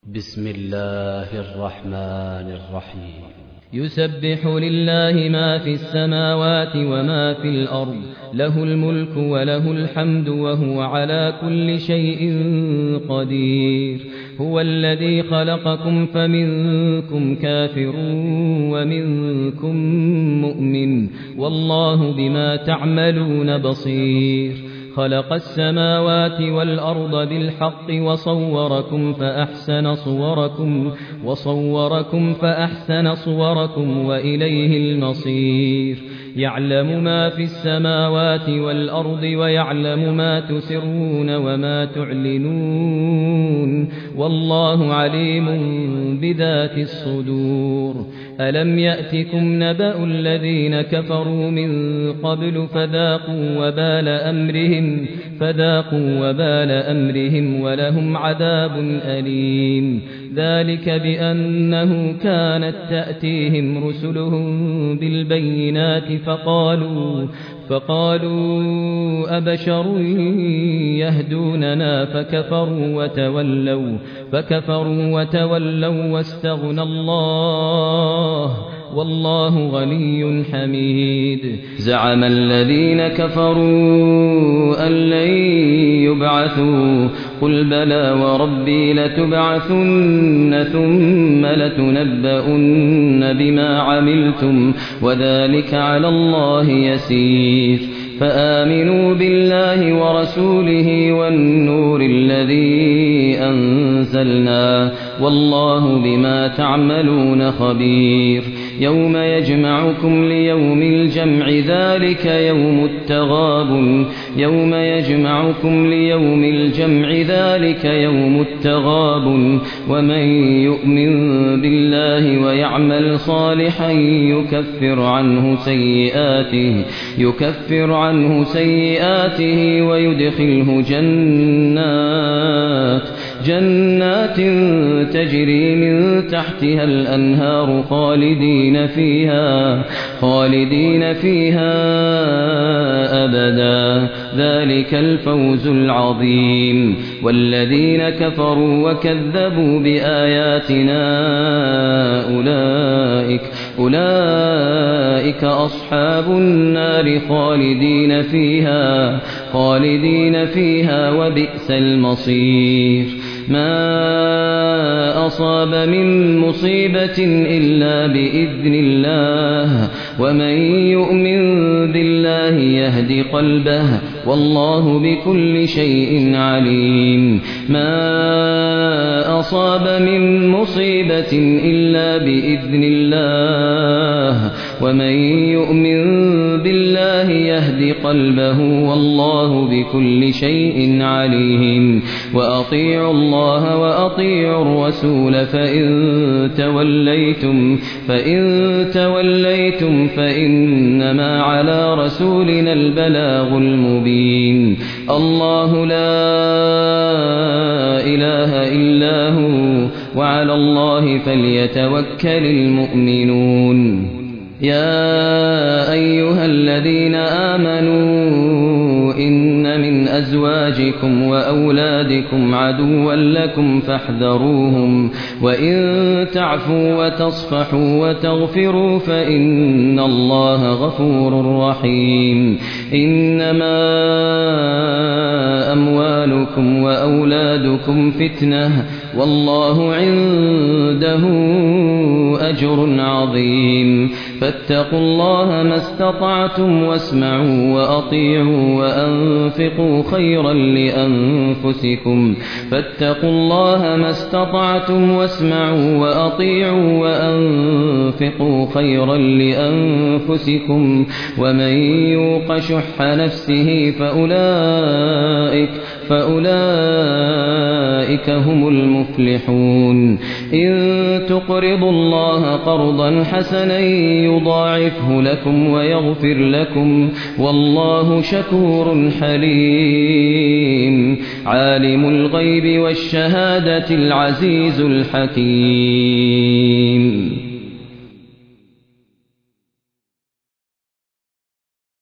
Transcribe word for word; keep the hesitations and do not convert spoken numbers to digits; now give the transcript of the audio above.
بسم الله الرحمن الرحيم يسبح لله ما في السماوات وما في الأرض، له الملك وله الحمد وهو على كل شيء قدير. هو الذي خلقكم فمنكم كافر ومنكم مؤمن، والله بما تعملون بصير. خلق السماوات والأرض بالحق وصوركم فأحسن صوركم وصوركم فأحسن صوركم وإليه المصير. يعلم ما في السماوات والأرض ويعلم ما تسرون وما تعلنون، والله عليم بذات الصدور. ألم يأتكم نبأ الذين كفروا من قبل فذاقوا وبال أمرهم فذاقوا وبال أمرهم ولهم عذاب أليم. ذلك بأنه كانت تأتيهم رسلهم بالبينات فقالوا فقالوا أبشر يهدوننا فكفروا وتولوا فكفروا وتولوا واستغنى الله والله غني حميد. زعم الذين كفروا أن لن يبعثوا قل بلى وربي لتبعثن ثم لتنبؤن بما عملتم وذلك على الله يسير. فآمنوا بالله ورسوله والنور الذي أنزلنا والله بما تعملون خبير. يوم يجمعكم ليوم الجمع ذلك يوم التغابن يوم يجمعكم ليوم الجمع ذلك يوم التغابن ومن يؤمن بالله ويعمل صالحا يكفر عنه سيئاته يكفر عنه سيئاته ويدخله جنات جنات تجري من تحتها الأنهار خالدين فيها خالدين فيها أبدا، ذلك الفوز العظيم. والذين كفروا وكذبوا بآياتنا أولئك أولئك أصحاب النار خالدين فيها خالدين فيها وبئس المصير. ما أصاب من مصيبة إلا بإذن الله ومن يؤمن بالله يهد قلبه والله بكل شيء عليم. ما أصاب من مصيبة إلا بإذن الله ومن يؤمن بالله يهد قلبه والله بكل شيء عليم. وأطيعوا الله وأطيعوا الرسول فإن توليتم فإن توليتم فإنما على رسولنا البلاغ المبين. الله لا إله إلا هو وعلى الله فليتوكل المؤمنون. يا أيها الذين آمنوا إن من أزواجكم وأولادكم عدوا لكم فاحذروهم وإن تعفوا وتصفحوا وتغفروا فإن الله غفور رحيم. إنما أموالكم وأولادكم فتنة والله عنده أجر عظيم. فاتقوا الله ما استطعتم واسمعوا وأطيعوا وأنفقوا خيرا لأنفسكم فاتقوا الله ما استطعتم واسمعوا وأطيعوا وأنفقوا خيرا لأنفسكم ومن يوق شح نفسه فأولئك فأولئك هم المفلحون. إن تقرضوا الله قرضا حسنا يضاعفه لكم ويغفر لكم والله شكور حليم. عالم الغيب والشهادة العزيز الحكيم.